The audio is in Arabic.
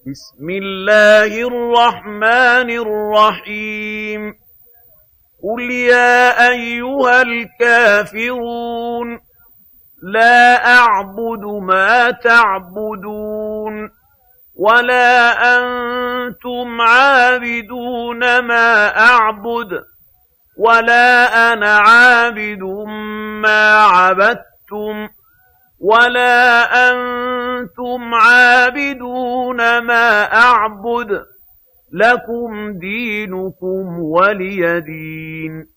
بسم الله الرحمن الرحيم قل يا أيها الكافرون لا أعبد ما تعبدون ولا أنتم عابدون ما أعبد ولا أنا عابد ما عبدتم ولا أنتم عابدون ما أعبد لكم دينكم ولي دين